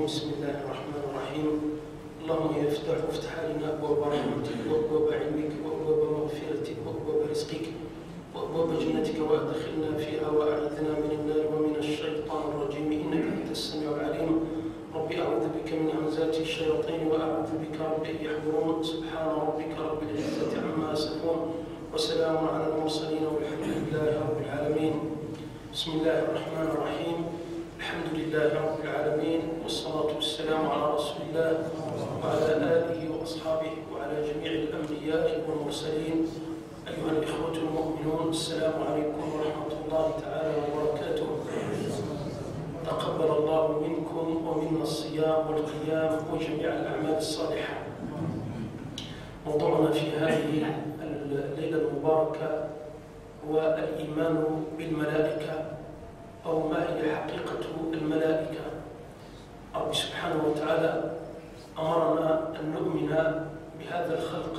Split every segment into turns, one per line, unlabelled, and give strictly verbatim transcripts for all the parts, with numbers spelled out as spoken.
بسم الله الرحمن الرحيم. اللهم يفتح وافتح علينا أبواب رحمتك وأبواب علمك وأبواب مغفرتك وأبواب رزقك وأبواب جنتك وأدخلنا فيها وأعذنا من النار ومن الشيطان الرجيم إنك أنت السميع العليم. ربي أعوذ بك من همزات الشياطين وأعوذ بك رب أن يحضرون. سبحان ربك رب العزة عما يصفون وسلام على المرسلين والحمد لله رب العالمين. بسم الله الرحمن الرحيم. الحمد لله رب العالمين والصلاة والسلام على رسول الله وعلى آله وأصحابه وعلى جميع الأنبياء والمرسلين. أيها الإخوة المؤمنون، السلام عليكم ورحمة الله تعالى وبركاته. تقبل الله منكم ومنا الصيام والقيام وجميع الأعمال الصالحة. موضوعنا في هذه الليلة المباركة هو الإيمان بالملائكة، أو ما هي حقيقة الملائكة. رب سبحانه وتعالى أمرنا أن نؤمن بهذا الخلق،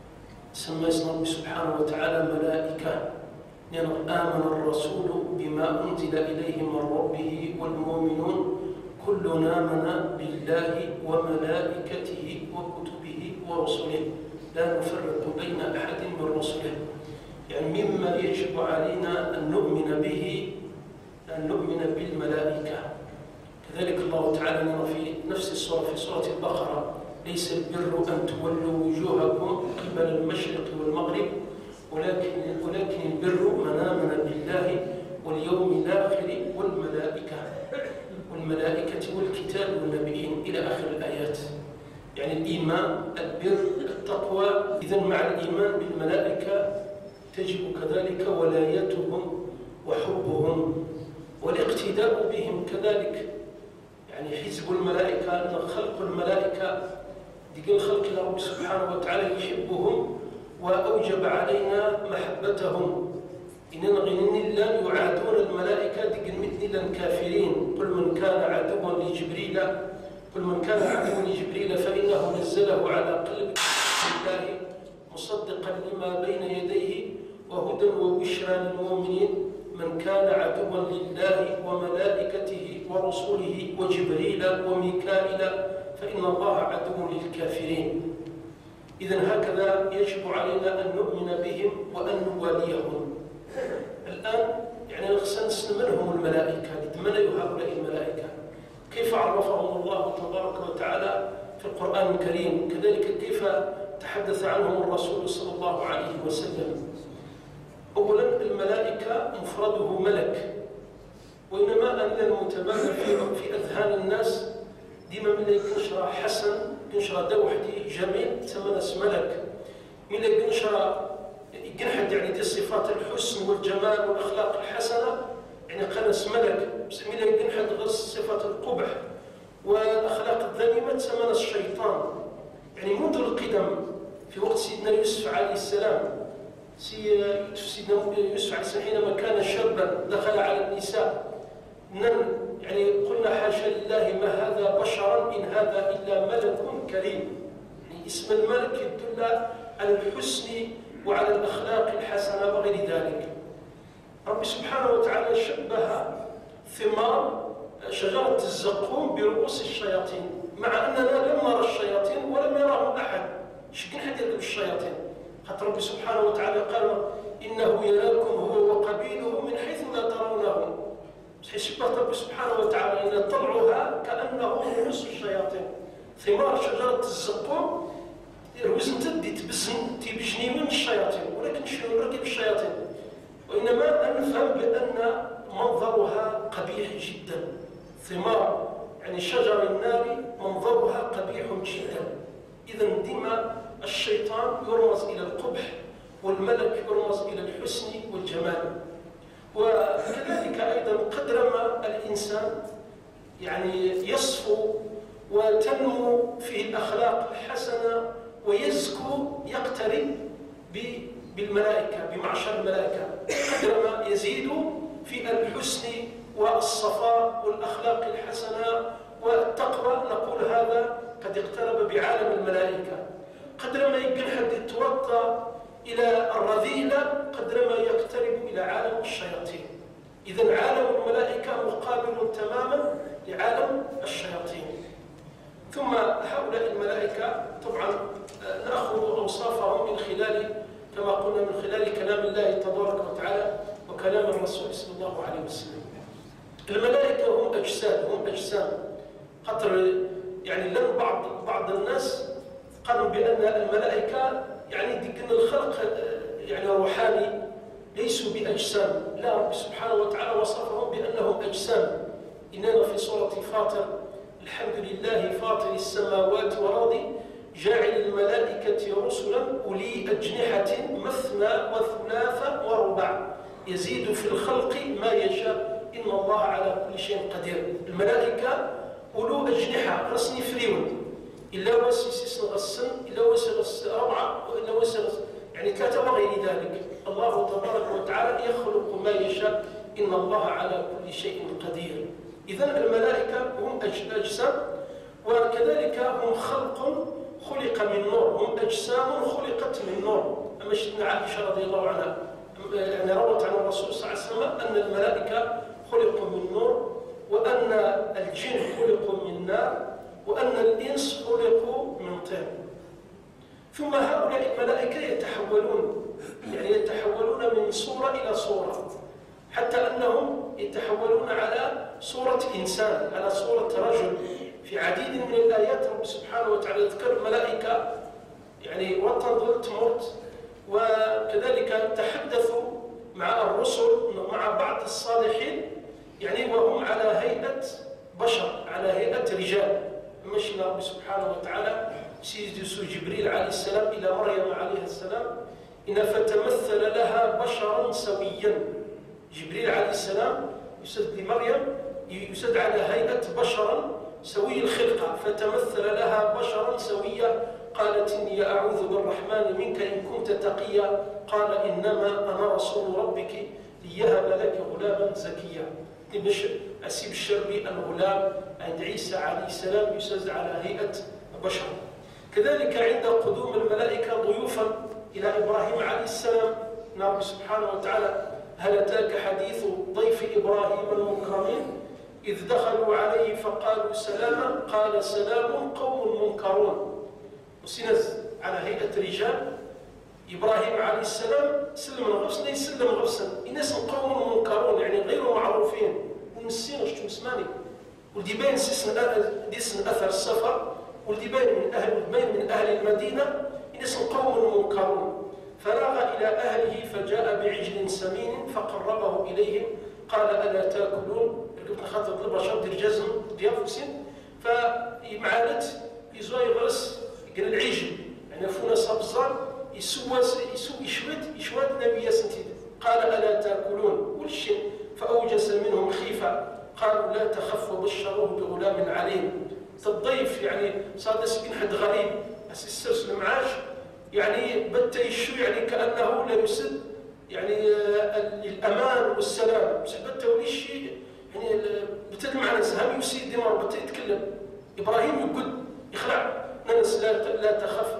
سمى اسم رب سبحانه وتعالى ملائكة، لأن آمن الرسول بما أنزل إليه من ربه والمؤمنون كلنا آمن بالله وملائكته وكتبه ورسله لا نفرق بين أحد من رسله. يعني مما يجب علينا أن نؤمن به أن نؤمن بالملائكة. كذلك الله تعالى نرى في نفس السورة في سورة البقرة: ليس البر أن تولوا وجوهكم قبل المشرق والمغرب ولكن ولكن البر من آمن بالله واليوم الآخر والملائكة والملائكة والكتاب والنبيين إلى آخر الآيات. يعني الإيمان، البر، التقوى. إذن مع الإيمان بالملائكة تجب كذلك ولايتهم وحبهم والاقتداء بهم كذلك. يعني حزب الملائكة، خلق الملائكة ديال خلق رب سبحانه وتعالى يحبهم وأوجب علينا محبتهم. إننا غنين لن يعادون الملائكة ديال مثل الكافرين. قل من كان عدوا لجبريل قل من كان عدوا لجبريل فإنه نزله على قلبك الله مصدقا لما بين يديه وهدى وبشرى للمؤمنين من كان عدوا لله وملائكته ورسله وجبريل وميكائيل فإن الله عدو للكافرين. إذن هكذا يجب علينا أن نؤمن بهم وأن نواليهم. الآن يعني نخصنا نستمرهم الملائكة. لمن هؤلاء الملائكة؟ كيف عرفهم الله تبارك وتعالى في القرآن الكريم؟ كذلك كيف تحدث عنهم الرسول صلى الله عليه وسلم؟ أولا، الملائكة مفرده ملك، وإنما أن المتبادل في أذهان الناس ديما من ينشر حسن، ينشر دوحدي جميل تمنس ملك، من ينشر ينحد يعني دي صفات الحسن والجمال والأخلاق الحسنة يعني قنس ملك، من ينحد غير صفات القبح والأخلاق الذميمة تمنس الشيطان. يعني منذ القدم في وقت سيدنا يوسف عليه السلام، سيدنا يوسف عليه السلام حينما كان شابا دخل على النساء يعني قلنا حاشا لله ما هذا بشرا إن هذا إلا ملك كريم. يعني اسم الملك يدل على الحسن وعلى الأخلاق الحسنة وغير ذلك. رب سبحانه وتعالى شبه ثمار شجرة الزقوم برؤوس الشياطين، مع أننا لم نرى الشياطين ولم يراهم أحد. شكل حد يدل الشياطين؟ حتى رب سبحانه وتعالى قال إنه يراكم هو وقبيله من حيث لا ترونهم. شبه رب سبحانه وتعالى أن طلعها كأنه رؤوس الشياطين. ثمار شجرة الزقوم الوزن تدي تبسن تبجني من الشياطين، ولكن شنو نركب الشياطين؟ وإنما نفهم بأن منظرها قبيح جدا. ثمار يعني شجر النار منظرها قبيح جدا. إذن ديما الشيطان يرمز إلى القبح والملك يرمز إلى الحسن والجمال. وكذلك أيضا قدرما الإنسان يعني يصفو وتنمو فيه الأخلاق الحسنة ويزكو يقترب بالملائكة بمعشر الملائكة، قدرما يزيد في الحسن والصفاء والأخلاق الحسنة والتقوى نقول هذا قد اقترب بعالم الملائكة. قدرما يمكن حد يتوطى إلى الرذيلة قدرما يقترب إلى عالم الشياطين. إذن عالم الملائكة مقابل تماما لعالم الشياطين. ثم هؤلاء الملائكة طبعا نأخذ أوصافهم من خلال كما قلنا من خلال كلام الله تبارك وتعالى وكلام الرسول صلى الله عليه وسلم. الملائكة هم أجساد هم أجسام قطر يعني لن بعض بعض الناس قالوا بأن الملائكة يعني ديك الخلق يعني روحاني ليسوا بأجسام. لا، رب سبحانه وتعالى وصفهم بأنهم أجسام. إننا في سورة فاطر الحمد لله فاطر السماوات والأرض جاعل الملائكة رسلا أولي أجنحة مثنى وثلاث ورباع يزيد في الخلق ما يشاء إن الله على كل شيء قدير. الملائكة أولو أجنحة رسني فريون إلا وسيسن غسن إلا وسيغس ربعة وإلا وسيغس يعني ثلاثة وغير ذلك. الله تبارك وتعالى يخلق ما يشاء إن الله على كل شيء قدير. إذن الملائكة هم أجسام وكذلك هم خلق خلق من نور، هم أجسام خلقت من نور. أما سيدنا عائشة رضي الله عنها يعني روت عن الرسول صلى الله عليه وسلم أن الملائكة خلقوا من نور، وأن الجن خلقوا من نار، وأن الإنس خلقوا من طين. ثم هؤلاء الملائكة يتحولون يعني يتحولون من صورة إلى صورة، حتى أنهم يتحولون على صورة إنسان، على صورة رجل. في عديد من الآيات رب سبحانه وتعالى يذكر الملائكة يعني وتنظل تموت، وكذلك تحدثوا مع الرسل مع بعض الصالحين يعني وهم على هيئة بشر، على هيئة رجال. مشينا رب سبحانه وتعالى سيدس جبريل عليه السلام إلى مريم عليه السلام إن فتمثل لها بشرا سويا. جبريل عليه السلام يسد لمريم يسد على هيئة بشرا سوي الخلقة، فتمثل لها بشرا سويا. قالت إني أعوذ بالرحمن منك إن كنت تقيا. قال إنما أنا رسول ربك ليهب لك غلاما زكيا. مش أسيب الشربي الغلام عند عيسى عليه السلام يسد على هيئة بشر. كذلك عند قدوم الملائكة ضيوفا إلى إبراهيم عليه السلام نرى سبحانه وتعالى هل أتاك حديث ضيف إبراهيم المكرمين إذ دخلوا عليه فقالوا سلاما قال سلام قوم منكرون. وسنز على هيئة رجال. إبراهيم عليه السلام سلم الغفص لا يسلم غفصا إناس قوم منكرون يعني غير معروفين ونسين وشتم اسماني ولدي باين ديسن أثر السفر ولدي باين من أهل من أهل المدينة إناس قوم منكرون. فراغ إلى أهله فجاء بعجل سمين فقربه إليهم قال ألا تأكلون؟ قلت خاطر البشر دير جزم ديافوسين فمعالت يزوي غرس يقال العجل يعني فونا صبزار يسوى يسوى يشود يشود نبي سنتيد قال ألا تأكلون والشن فأوجس منهم خيفة قالوا لا تخف وبشروه بغلام عليم. الضيف يعني صار سكن حد غريب السرس المعاش يعني بدا يشو يعني كأنه لا يسد يعني الأمان والسلام بس بدا ولي شيء يعني بتد معنا سهم يسيد دمار بدا يتكلم. إبراهيم يقول يخلع ناس لا لا تخف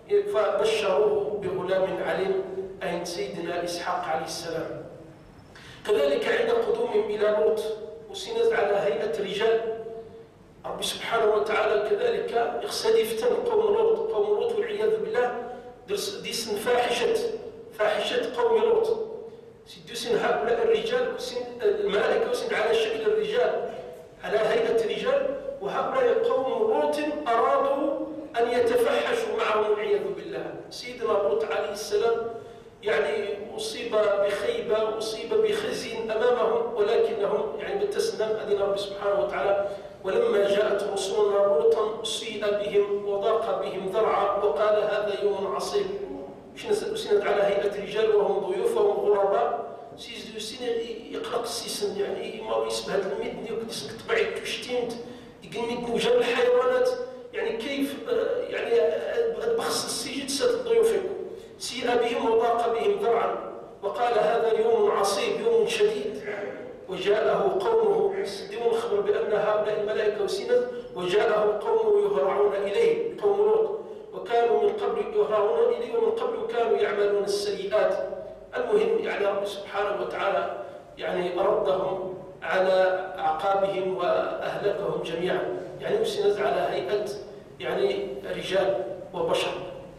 فبشروه بغلام عليم أي سيدنا إسحاق عليه السلام. كذلك عند قدومهم إلى لوط وسنز على هيئة رجال. رب سبحانه وتعالى كذلك يقصد يفتن قوم لوط قوم لوط والعياذ بالله ديسن فاحشة فاحشة قوم لوط سيدوسن هؤلاء الرجال الملائكة وسن على شكل الرجال على هيئة رجال. وهؤلاء قوم لوط أرادوا أن يتفحشوا معهم والعياذ بالله. سيدنا لوط عليه السلام يعني أصيب بخيبة أصيب بخزي أمامهم ولكنهم يعني بالتسلم أذن رب سبحانه وتعالى ولما جاءت رسولنا لوطا سيء بهم وضاق بهم ذرعا وقال هذا يوم عصيب. سند على هيئة رجال وهم ضيوف وهم غرباء سيزدو سنة يقرأ السيسن يعني ما يسمى هذا المدن يقدس تبعي كشتينت يقول وجاب الحيوانات يعني كيف يعني بخص السجد ست ضيوفكم سيء بهم وضاق بهم ذرعا وقال هذا يوم عصيب يوم شديد. وجاءه قومه دون الخبر بأن هؤلاء الملائكة وسند وجاءه قومه يهرعون إليه قوم لوط وكانوا من قبل يهرعون إليه ومن قبل كانوا يعملون السيئات. المهم يعني رب سبحانه وتعالى يعني أردهم على أعقابهم وأهلكهم جميعا. يعني أرسلت على هيئة يعني رجال وبشر.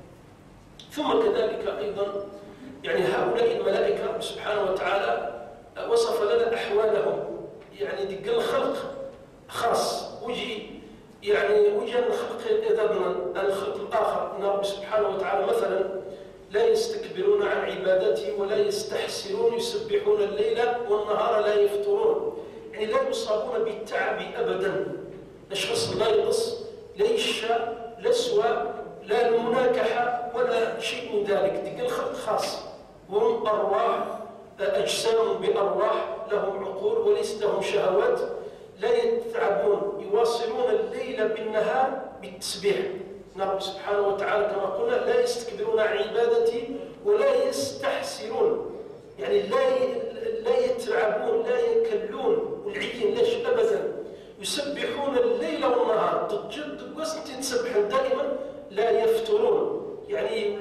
ثم كذلك أيضا يعني هؤلاء الملائكة سبحانه وتعالى وصف لنا أحوالهم، يعني ديك الخلق خاص وجي يعني وجه الخلق إذن الخلق الآخر أن رب سبحانه وتعالى مثلا لا يستكبرون عن عبادته ولا يستحسرون، يسبحون الليل والنهار لا يفترون، يعني لا يصابون بالتعب أبدا. الشخص لا يقص لا يشى لا سوى لا المناكحة ولا شيء من ذلك. ديك الخلق خاص، هم أرواح أجسام بأرواح، لهم عقول وليس لهم شهوات، لا يتعبون، يواصلون الليل بالنهار بالتسبيح. رب سبحانه وتعالى كما قلنا لا يستكبرون عن عبادتي ولا يستحسرون، يعني لا لا يتعبون لا يكلون والعين لاش أبدا، يسبحون الليل والنهار تجد قصة تسبحون دائما لا يفترون، يعني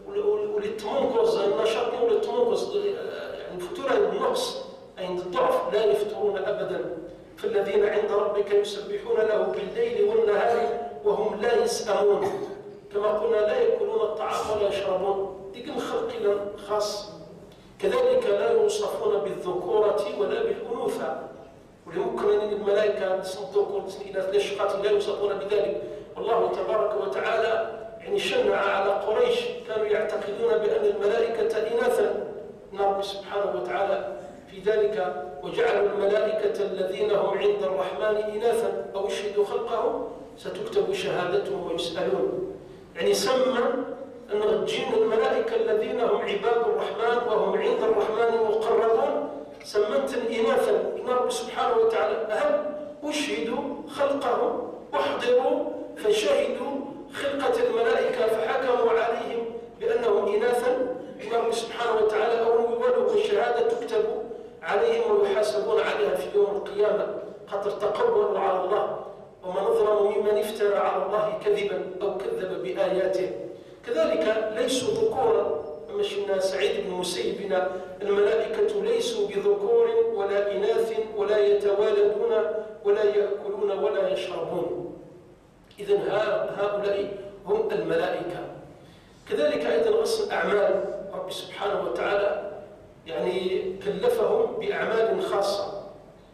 ولتمنقص النشاط ولتمنقص يعني فتورة النقص عند الضعف لا يفترون أبدا. فالذين عند ربك يسبحون له بالليل والنهار وهم لا يسأمون، كما قلنا لا يأكلون الطعام ولا يشربون، ديك الخلق خاص. كذلك لا يوصفون بالذكورة ولا بالأنوثة، ولممكن أن الملائكة اسم الذكور اسم الإناث لا يوصفون بذلك. والله تبارك وتعالى يعني شنع على قريش، كانوا يعتقدون بأن الملائكة إناثا، رب سبحانه وتعالى في ذلك وجعلوا الملائكة الذين هم عند الرحمن إناثا أو يشهدوا خلقهم ستكتب شهادتهم ويسألون، يعني سمى أن الجن الملائكة الذين هم عباد الرحمن وهم عند الرحمن مقربون سمت إناثا. إن رب سبحانه وتعالى هل أشهدوا خلقهم واحضروا فشهدوا خلقة الملائكة فحكموا عليهم بأنهم إناثا؟ إن رب سبحانه وتعالى أولوا والشهادة تكتب عليهم ويحاسبون عليها في يوم القيامة. قد تقولوا على الله ومن أظلم ممن افترى على الله كذبا أو كذب بآياته. كذلك ليسوا ذكورا، مشينا سعيد بن مسيب الملائكة ليسوا بذكور ولا إناث ولا يتوالدون ولا يأكلون ولا يشربون. إذن هؤلاء هم الملائكة. كذلك أيضا غسل أعمال رب سبحانه وتعالى يعني كلفهم بأعمال خاصة.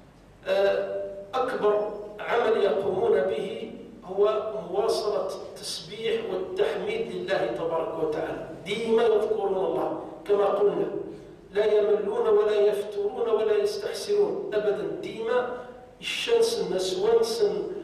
أكبر عمل يقومون به هو مواصلة التسبيح والتحميد لله تبارك وتعالى، ديما يذكرون الله كما قلنا، لا يملون ولا يفترون ولا يستحسرون أبدا، ديما الشمس النسوانس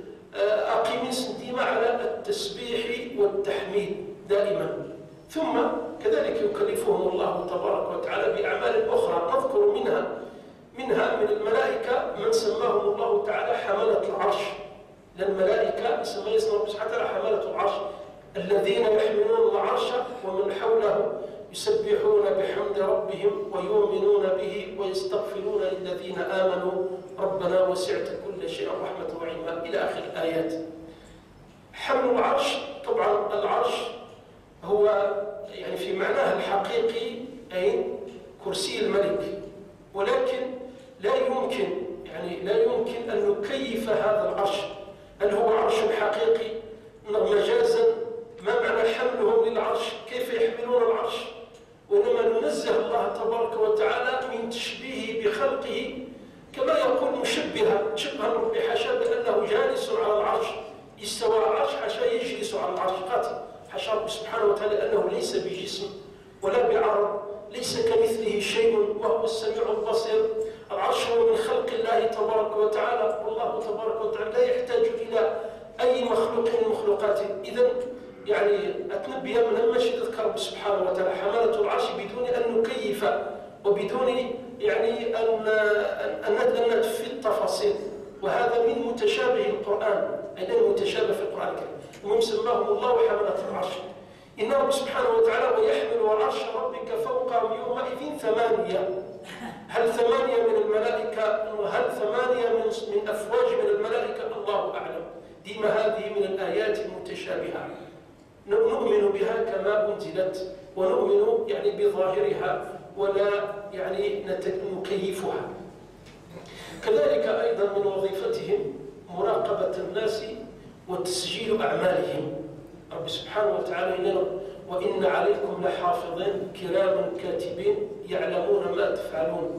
أقيمس ديما على التسبيح والتحميد دائما. ثم كذلك يكلفهم الله تبارك وتعالى بأعمال أخرى نذكر منها منها من الملائكة من سماهم الله تعالى حملة العرش، لأن الملائكة سمى اسم رب سبحانه وتعالى حملة العرش الذين يحملون العرش ومن حوله يسبحون بحمد ربهم ويؤمنون به ويستغفرون للذين آمنوا ربنا وسعت كل شيء رحمة وعلما إلى آخر الآيات. حمل العرش، طبعا العرش هو يعني في معناه الحقيقي أي كرسي الملك، ولكن لا يمكن يعني لا يمكن أن نكيف هذا العرش، هل هو عرش حقيقي مجازا؟ ما معنى حملهم للعرش؟ كيف يحملون العرش؟ وإنما ننزه الله تبارك وتعالى من تشبيهه بخلقه كما يقول مشبها شبها ربي حاشا بأنه جالس على العرش، استوى على العرش حاشا يجلس على العرش، قاتل حاشا رب سبحانه وتعالى أنه ليس بجسم ولا بعرض، ليس كمثله شيء وهو السميع البصير. العرش هو من خلق الله تبارك وتعالى، والله تبارك وتعالى لا يحتاج إلى أي مخلوق من مخلوقاته. إذن يعني أتنبه من المشي تذكر رب سبحانه وتعالى حملة العرش بدون أن نكيف وبدون يعني أن أن في التفاصيل، وهذا من متشابه القرآن، أي المتشابه في القرآن الكريم. المهم سماهم الله حملة العرش. إن رب سبحانه وتعالى ويحمل عرش ربك فوقهم يومئذ ثمانية، هل ثمانية من الملائكة وهل ثمانية من من أفواج من الملائكة الله أعلم. ديما هذه من الآيات المتشابهة نؤمن بها كما أنزلت ونؤمن يعني بظاهرها ولا يعني نكيفها. كذلك أيضا من وظيفتهم مراقبة الناس وتسجيل أعمالهم. رب سبحانه وتعالى يقول وإن عليكم لحافظين كراما كاتبين يعلمون ما تفعلون.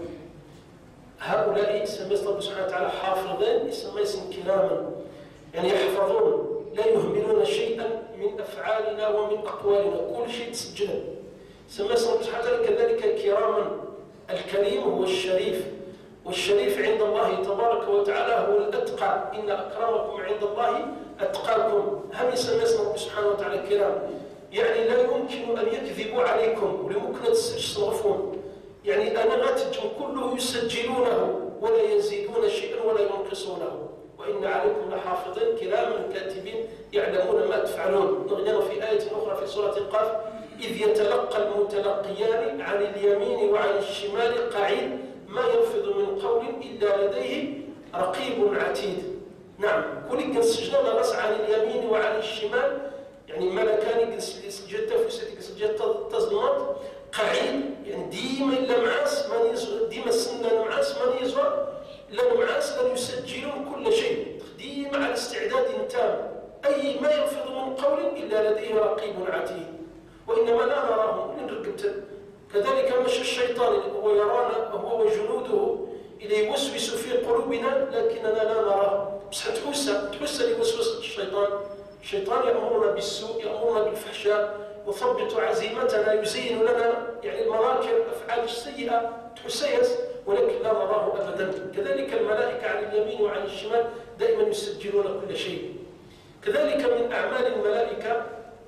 هؤلاء يسمى رب سبحانه وتعالى حافظين، يسمى اسم كراما، يعني يحفظون، لا يهملون شيئا من أفعالنا ومن أقوالنا، كل شيء تسجل. سمى رب سبحانه وتعالى كذلك كراما. الكريم هو الشريف، والشريف عند الله تبارك وتعالى هو الأتقى، إن أكرمكم عند الله أتقاكم. هم يسمى رب سبحانه وتعالى كرام، يعني لا يمكن أن يكذبوا عليكم ولممكن تصرفون، يعني أنغاتكم كله يسجلونه ولا يزيدون شيئا ولا ينقصونه. وإن عليكم لحافظين كراما كاتبين يعلمون ما تفعلون. نغنى في آية أخرى في سورة القاف إذ يتلقى المتلقيان عن اليمين وعن الشمال قعيد ما يلفظ من قول إلا لديه رقيب عتيد. نعم، كل كنسجلنا نغص عن اليمين وعن الشمال، يعني ملكان يسجد تفسد يسجد تظلمات قعيد، يعني ديما إلا معاس من يزور، ديما السنة معاس من يزور لا معاس لن يسجلون كل شيء، ديما على استعداد تام، أي ما يلفظ من قول إلا لديه رقيب عتيد. وإنما لا نراه من رقبته. كذلك مشى الشيطان هو يرانا هو وجنوده إلى يوسوس في قلوبنا لكننا لا نراه، بس تحس تحس لوسوسة الشيطان. الشيطان يأمرنا بالسوء، يأمرنا بالفحشاء، يثبط عزيمتنا، يزين لنا يعني المراكب الأفعال السيئة تحسيس، ولكن لا نراه أبدا. كذلك الملائكة عن اليمين وعن الشمال دائما يسجلون كل شيء. كذلك من أعمال الملائكة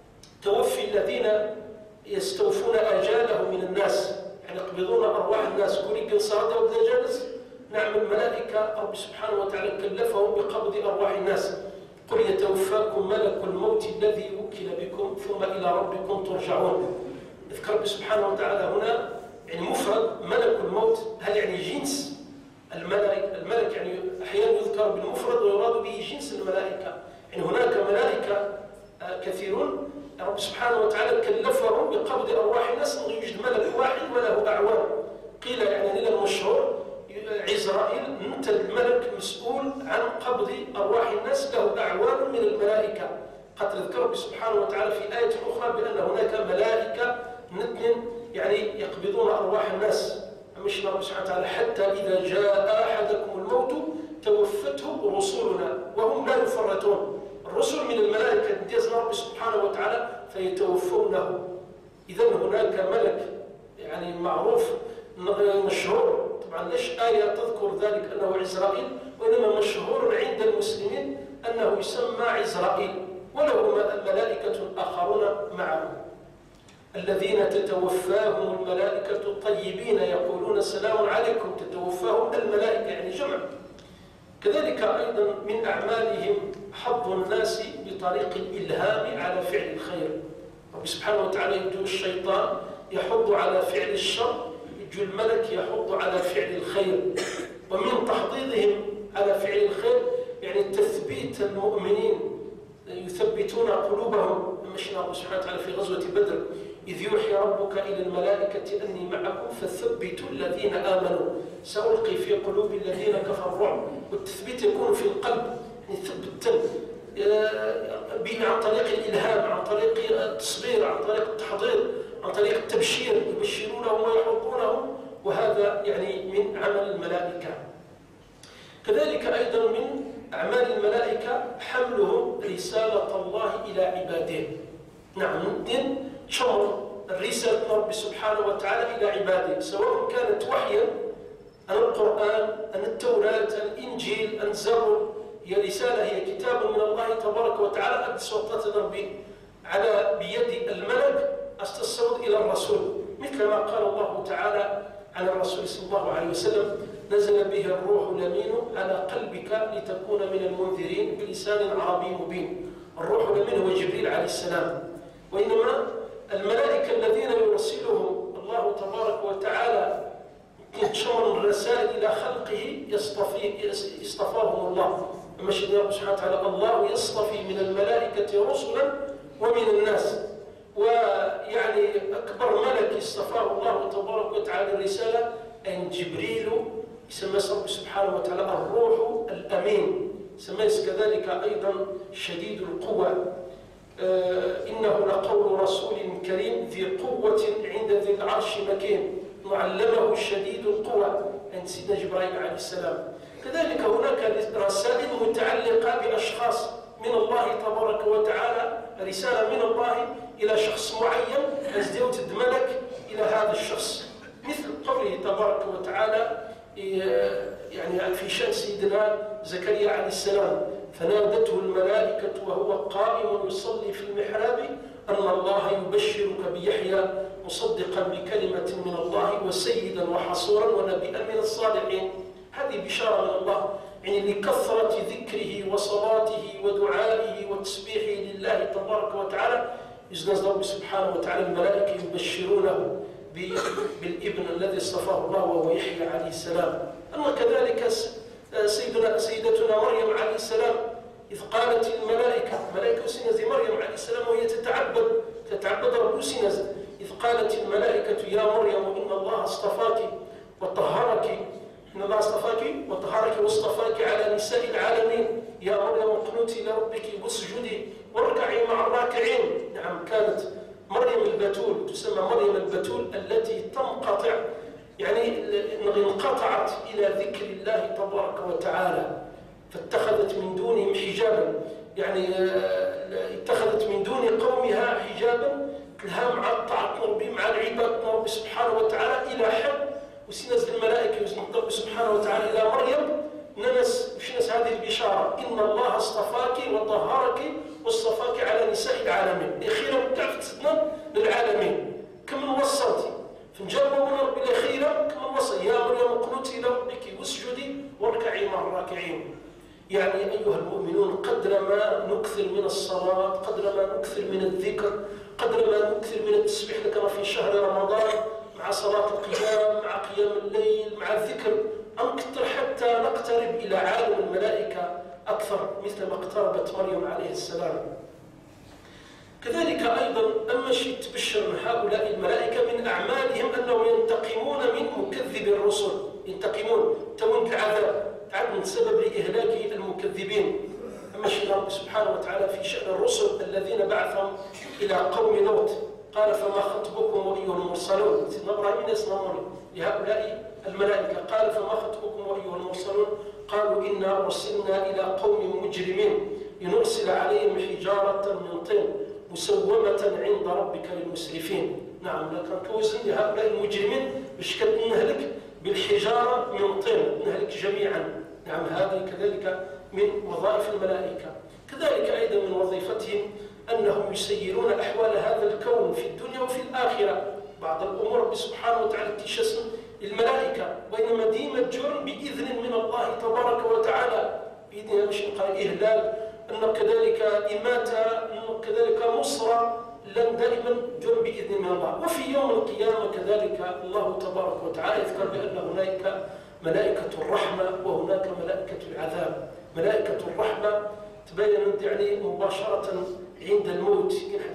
توفي الذين يستوفون آجالهم من الناس، يعني يقبضون أرواح الناس. كل قنصار وإذا جالس نعم الملائكة رب سبحانه وتعالى كلفهم بقبض أرواح الناس. قل يتوفاكم ملك الموت الذي وكل بكم ثم إلى ربكم ترجعون. يذكر رب سبحانه وتعالى هنا يعني مفرد ملك الموت، هل يعني جنس الملك؟ الملك يعني أحيانا يذكر بالمفرد ويراد به جنس الملائكة، يعني هناك ملائكة كثيرون رب سبحانه وتعالى كلفهم بقبض أرواح الناس، يوجد ملك واحد وله أعوان. قيل يعني إلى المشهور عزرائيل أنت الملك مسؤول عن قبض أرواح الناس، له أعوان من الملائكة. قد ذكر رب سبحانه وتعالى في آية أخرى بأن هناك ملائكة نتن يعني يقبضون أرواح الناس. مش رب سبحانه وتعالى حتى إذا جاء أحدكم الموت توفته رسلنا وهم لا يفرطون. الرسل من الملائكة امتياز رب سبحانه وتعالى فيتوفونه. إذا هناك ملك يعني معروف مشهور، طبعا ليش آية تذكر ذلك أنه عزرائيل، وإنما مشهور عند المسلمين أنه يسمى عزرائيل، وله ملائكة آخرون معه الذين تتوفاهم الملائكة الطيبين يقولون السلام عليكم. تتوفاهم الملائكة يعني جمع. كذلك أيضا من أعمالهم حظ الناس بطريق الإلهام على فعل الخير. رب سبحانه وتعالى يبدو الشيطان يحض على فعل الشر، يجو الملك يحض على فعل الخير. ومن تحضيضهم على فعل الخير يعني تثبيت المؤمنين، يثبتون قلوبهم. مشينا رب سبحانه وتعالى في غزوة بدر إذ يوحي ربك إلى الملائكة أني معكم فثبتوا الذين آمنوا سألقي في قلوب الذين كفروا الرعب. والتثبيت يكون في القلب، يعني ثبت عن طريق الإلهام، عن طريق التصبير، عن طريق التحضير، عن طريق التبشير، يبشرونهم ويحضونهم، وهذا يعني من عمل الملائكة. كذلك أيضا من أعمال الملائكة حملهم رسالة الله إلى عباده. نعم، من شمر الرسالة رب سبحانه وتعالى إلى عباده، سواء كانت وحيا عن القرآن، عن التوراة، الإنجيل، عن الزبور. هي رسالة، هي كتاب من الله تبارك وتعالى قد سلطت ربي على بيد الملك استصعد إلى الرسول، مثل ما قال الله تعالى عن الرسول صلى الله عليه وسلم نزل به الروح الأمين على قلبك لتكون من المنذرين بلسان عربي مبين. الروح الأمين هو جبريل عليه السلام. وإنما الملائكة الذين يرسلهم الله تبارك وتعالى شمر الرسائل إلى خلقه يصطفي يصطفاهم الله. ماشي الله سبحانه وتعالى الله يصطفي من الملائكة رسلا ومن الناس. ويعني أكبر ملك اصطفاه الله تبارك وتعالى الرسالة أن جبريل يسمى رب سبحانه وتعالى الروح الأمين. سميس كذلك أيضا شديد القوى. آه إنه لقول رسول كريم ذي قوة عند ذي العرش مكين معلمه شديد القوى عند سيدنا جبرائيل عليه السلام. كذلك هناك رسائل متعلقة بأشخاص من الله تبارك وتعالى، رسالة من الله إلى شخص معين أزديو تدملك إلى هذا الشخص، مثل قوله تبارك وتعالى يعني في شأن سيدنا زكريا عليه السلام: فنادته الملائكة وهو قائم يصلي في المحراب أن الله يبشرك بيحيى مصدقا بكلمة من الله وسيدا وحصورا ونبيا من الصالحين. هذه بشارة من الله، يعني لكثرة ذكره وصلاته ودعائه وتسبيحه لله تبارك وتعالى يزنز رب سبحانه وتعالى الملائكة يبشرونه بالابن الذي اصطفاه الله وهو يحيى عليه السلام. أما كذلك سيدنا سيدتنا مريم عليه السلام إذ قالت الملائكة ملائكة سنز مريم عليه السلام وهي تتعبد تتعبد رب سنز إذ قالت الملائكة يا مريم إن الله اصطفاك وطهرك إن الله اصطفاك وطهرك واصطفاك على نساء العالمين يا مريم اقنتي لربك واسجدي واركعي مع الراكعين. نعم، كانت مريم البتول تسمى مريم البتول التي تنقطع يعني انقطعت إلى ذكر الله تبارك وتعالى، فاتخذت من دونهم حجابا، يعني اتخذت من دون قومها حجابا لها مع طاعة ربي مع العبادة ربي سبحانه وتعالى إلى حد وسنزل الملائكة وسنزل ربي سبحانه وتعالى إلى مريم ننس وشنس هذه البشارة إن الله اصطفاك وطهرك واصطفاك على نساء العالمين. أخيرا تعرف تسدنا للعالمين كم وصلتي فنجربوا من ربي الأخيرة كم وصل يا مريم اقنتي لربك واسجدي واركعي مع الراكعين. يعني أيها المؤمنون قدر ما نكثر من الصلاة، قدر ما نكثر من الذكر، قدر ما نكثر من التسبيح لكنا في شهر رمضان مع صلاة القيام مع قيام الليل مع الذكر أنكثر حتى نقترب إلى عالم الملائكة أكثر مثل ما اقتربت مريم عليه السلام. كذلك أيضا أما شيء تبشر من هؤلاء الملائكة من أعمالهم أنهم ينتقمون من مكذب الرسل، ينتقمون تون العذاب تعد من سبب لإهلاك المكذبين. أما شيء رب سبحانه وتعالى في شأن الرسل الذين بعثهم إلى قوم لوط قال فما خطبكم وأيها المرسلون. سيدنا إبراهيم يسمى لهؤلاء الملائكة قال فما خطبكم وأيها المرسلون قالوا إنا أرسلنا إلى قوم مجرمين لنرسل عليهم حجارة من طين مسومة عند ربك للمسرفين. نعم، لكن كوزن لهؤلاء المجرمين باش نهلك بالحجارة من طين نهلك جميعا. نعم، هذه كذلك من وظائف الملائكة. كذلك أيضا من وظيفتهم أنهم يسيرون أحوال هذا الكون في الدنيا وفي الآخرة. بعض الأمور سبحانه وتعالى تشسن الملائكة وإنما ديما جرم بإذن من الله تبارك وتعالى بإذن مش قال إهلال أن كذلك إماتة أن كذلك نصرة لن دائما جرم بإذن من الله. وفي يوم القيامة كذلك الله تبارك وتعالى يذكر بأن هناك ملائكة الرحمة وهناك ملائكة العذاب. ملائكة الرحمة تبين يعني مباشرة عند الموت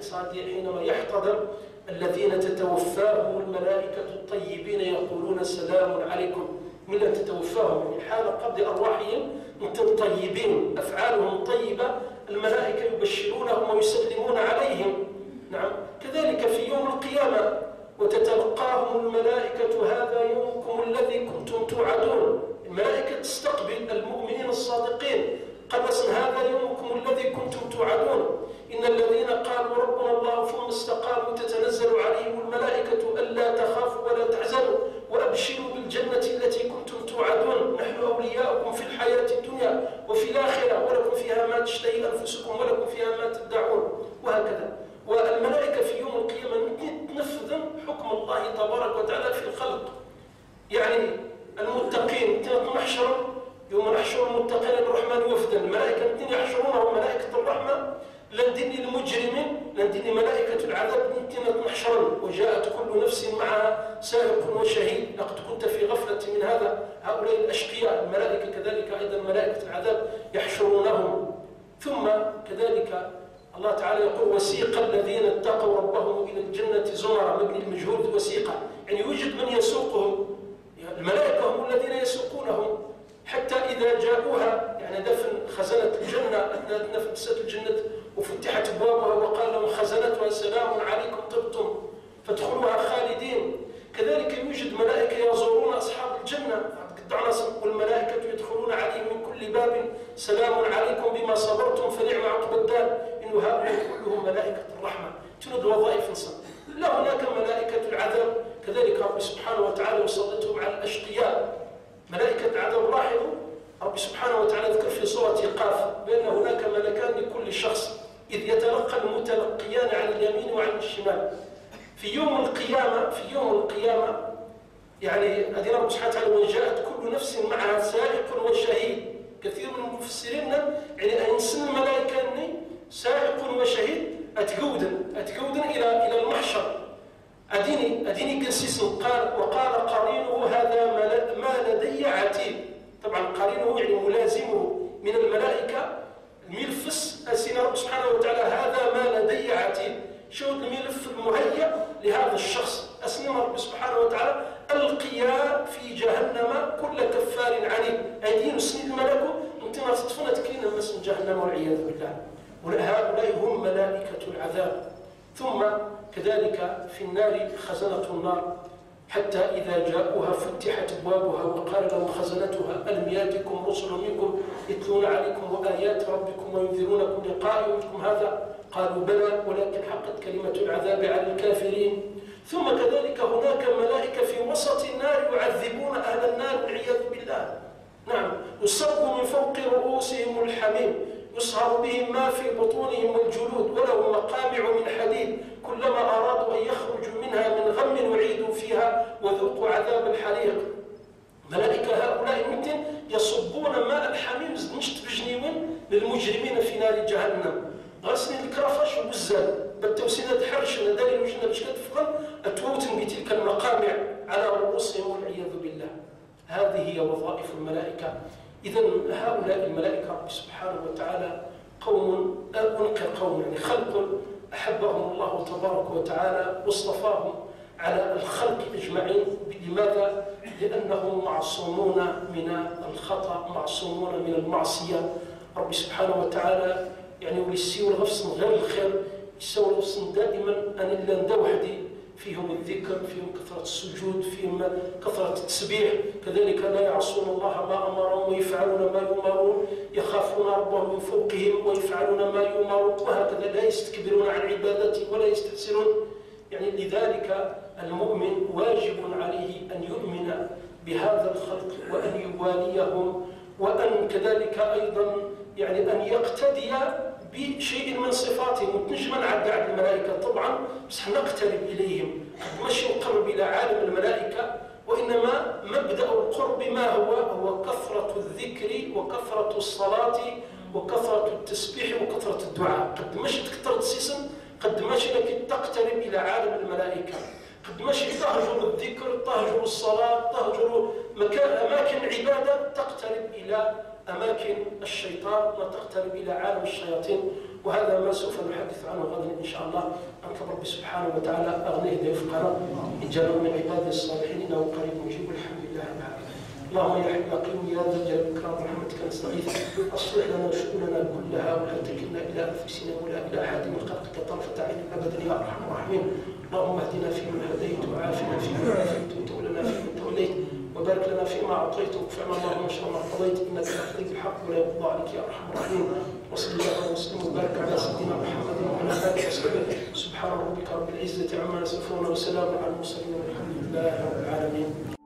حينما يحتضر الذين تتوفاهم الملائكة الطيبين يقولون سلام عليكم. من أن تتوفاهم يعني حال قبض أرواحهم أنتم طيبين أفعالهم طيبة الملائكة يبشرونهم ويسلمون عليهم. نعم، كذلك في يوم القيامة وتتلقاهم الملائكة هذا يومكم الذي كنتم توعدون. الملائكة تستقبل المؤمنين الصادقين قبس هذا يومكم الذي كنتم توعدون. إن الذين قالوا ربنا الله ثم استقاموا تتنزل عليهم الملائكة ألا تخافوا ولا تحزنوا وأبشروا بالجنة التي كنتم توعدون نحن أولياؤكم في الحياة الدنيا وفي الآخرة ولكم فيها ما تشتهي أنفسكم ولكم فيها ما تدعون وهكذا. والملائكة في يوم القيامة تنفذ حكم الله تبارك وتعالى في الخلق. يعني المتقين محشر يوم نحشر المتقين الرحمن وفدا الملائكة يحشرونهم ملائكة الرحمة لندني المجرمين لندني ملائكة العذاب نتنا محشرا وجاءت كل نفس معها سائق وشهيد. لقد كنت في غفلة من هذا. هؤلاء الأشقياء الملائكة كذلك أيضا ملائكة العذاب يحشرونهم. ثم كذلك الله تعالى يقول وسيق الذين اتقوا ربهم إلى الجنة زمرا مبني المجهول وسيقا يعني يوجد من يسوقهم. الملائكة هم الذين يسوقونهم حتى إذا جاءوها يعني دفن خزنة الجنة أثناء نفست الجنة وفتحت أبوابها وقال لهم خزنتها سلام عليكم طبتم فادخلوها خالدين. كذلك يوجد ملائكة يزورون أصحاب الجنة والملائكة يدخلون عليهم من كل باب سلام عليكم بما صبرتم فنعم عقبى الدار. إنه هؤلاء كلهم ملائكة الرحمة تنود وظائف نصر. لا هناك ملائكة العذاب كذلك رب سبحانه وتعالى يسلطهم على الأشقياء ملائكة عذاب. لاحظوا رب سبحانه وتعالى ذكر في سورة قاف بأن هناك ملكان لكل شخص إذ يتلقى المتلقيان عن اليمين وعن الشمال. في يوم القيامة في يوم القيامة يعني أدينا رب سبحانه وتعالى وجاءت كل نفس معها سائق وشهيد. كثير من المفسرين يعني أن ينسن الملائكة أني سائق وشهيد أتقودن أتقودن إلى إلى المحشر. أديني أديني قنسيس قال وقال قرينه هذا ما لدي عتيد. طبعا قرينه يعني ملازمه من الملائكة الملفس أسينا رب سبحانه وتعالى هذا ما لدي عتيد. شو الملف المهيأ لهذا الشخص أسنم رب سبحانه وتعالى القيا في جهنم كل كفار عنيد. أيدين سنين الملكو انتما تطفنا تكلين المسن جهنم والعياذ بالله. وهؤلاء هم ملائكة العذاب. ثم كذلك في النار خزنة النار حتى إذا جاءوها فتحت أبوابها وقال لهم خزنتها ألم يأتكم رسل منكم يتلون عليكم آيات ربكم وينذرونكم لقاء يومكم هذا قالوا بلى ولكن حقت كلمة العذاب على الكافرين. ثم كذلك هناك ملائكة في وسط النار يعذبون أهل النار والعياذ بالله. نعم يصب من فوق رؤوسهم الحميم يصهر بهم ما في بطونهم والجلود ولهم مقامع من حديد كلما أرادوا أن يخرجوا منها من غم وعيدوا فيها وذوقوا عذاب الحريق. ملائكة هؤلاء ممكن يصبون ماء الحميم مشت بجنيون للمجرمين في نار جهنم. غسني الكرفش وبزال بالتوسينات حرشنا دليل وجنا باش كتفقن اتوتن بتلك المقامع على رؤوسهم والعياذ بالله. هذه هي وظائف الملائكة. إذا هؤلاء الملائكة رب سبحانه وتعالى قوم أنقى قوم يعني خلق أحبهم الله تبارك وتعالى واصطفاهم على الخلق أجمعين. لماذا؟ لأنهم معصومون من الخطأ معصومون من المعصية. رب سبحانه وتعالى يعني وليسيو الغفص غير الخير يسوي الغفص دائما أن إلا ندى وحدي فيهم الذكر فيهم كثرة السجود فيهم كثرة التسبيح. كذلك لا يعصون الله ما أمرهم ويفعلون ما يؤمرون يخافون ربهم من فوقهم ويفعلون ما يؤمرون وهكذا لا يستكبرون عن عبادته ولا يستحسرون. يعني لذلك المؤمن واجب عليه أن يؤمن بهذا الخلق وأن يواليهم وأن كذلك أيضا يعني أن يقتدي بشيء من صفاتهم. نجم نعد الملائكة طبعا بس نقترب إليهم مش نقرب إلى عالم الملائكة وإنما مبدأ القرب ما هو هو كثرة الذكر وكثرة الصلاة وكثرة التسبيح وكثرة الدعاء. قد مش تكثر تسيسن قد مش لك تقترب إلى عالم الملائكة قد مش تهجر الذكر تهجر الصلاة تهجر مكان أماكن عبادة تقترب إلى أماكن الشيطان وتقترب إلى عالم الشياطين. وهذا ما سوف نحدث عنه غدا إن شاء الله. أن رب سبحانه وتعالى أغنيه ضيفنا إجابة من عباده الصالحين إنه قريب مجيب الحمد لله رب العالمين. اللهم يا حي يا قيوم يا ذا الجلال والإكرام برحمتك نستغيث أصلح لنا شؤوننا كلها ولا تكلنا إلى أنفسنا ولا إلى أحد من خلقك طرفة عين أبدا يا أرحم الراحمين. اللهم اهدنا فيمن هديت وعافنا فيمن عافيت وتولنا فيمن توليت وبارك لنا فيما أعطيت وكفعنا اللهم شر ما قضيت إنك تقضي بالحق ولا يقضى عليك يا أرحم الراحمين. وصلى الله وسلم وبارك على سيدنا محمد وعلى آله وصحبه. سبحان ربك رب العزة عما يصفون وسلام على المرسلين والحمد لله رب العالمين.